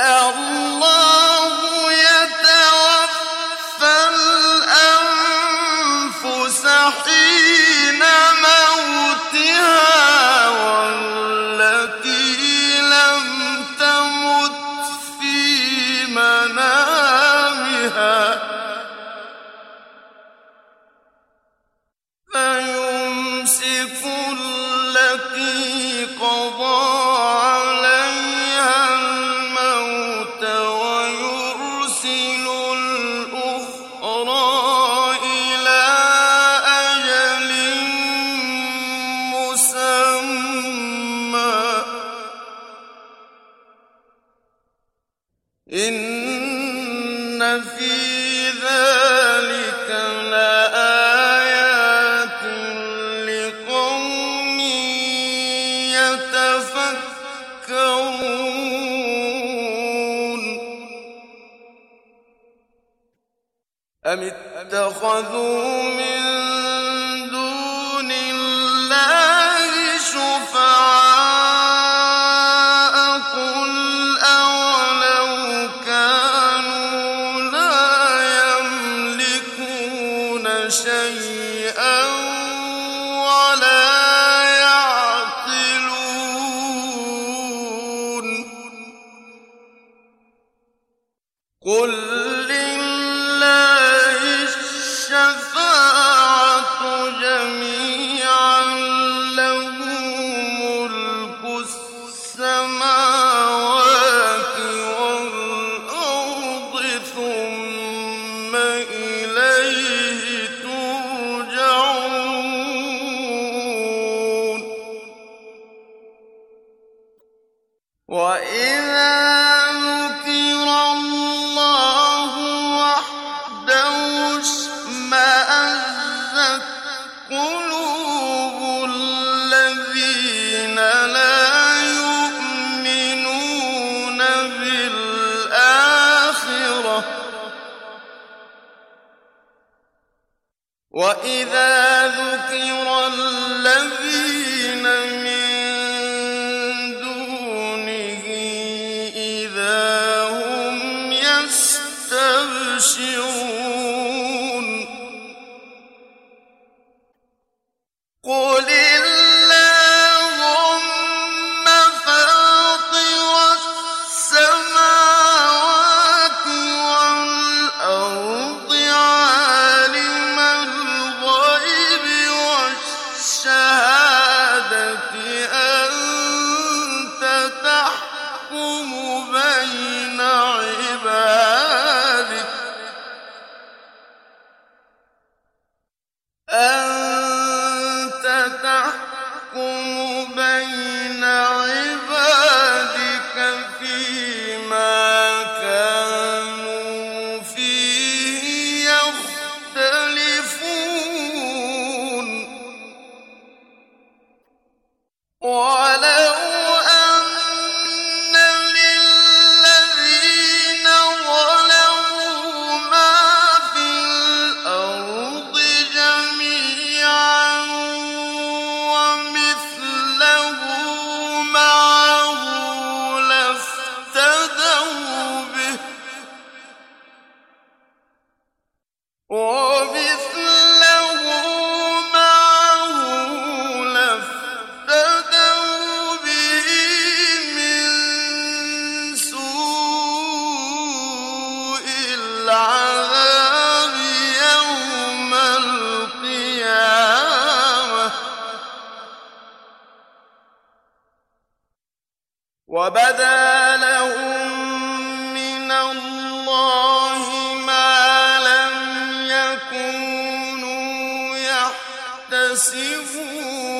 الله يتوفى الأنفس حين موتها والتي لم تمت في منامها فيمسك التي قضى عليها الموت ويرسل الأخرى إلى أجل مسمى إن في ذلك لآيات لقوم يتفكرون أم اتخذوا من دون الله شفعاء قل أولو كانوا لا يملكون شيئا ولا يعقلون قل لله الشفاعة جميعا له ملك السماوات والأرض ثم إليه ترجعون وإذا ذكر الله وحده اشمأزت قلوب الذين لا يؤمنون بالآخرة وإذا ذكر الذين من دونه إذا هم يستبشرون قل اللهم فاطر السماوات والأرض عالم الغيب والشهادة أنت تحكم بين عبادك فيما كانوا فيه يختلفون ولو أن للذين ظلموا ما في الأرض جميعا ومثله معه لافتدوا به من سوء العذاب يوم القيامة وبدا لهم من الله ما لم يكونوا يحتسبون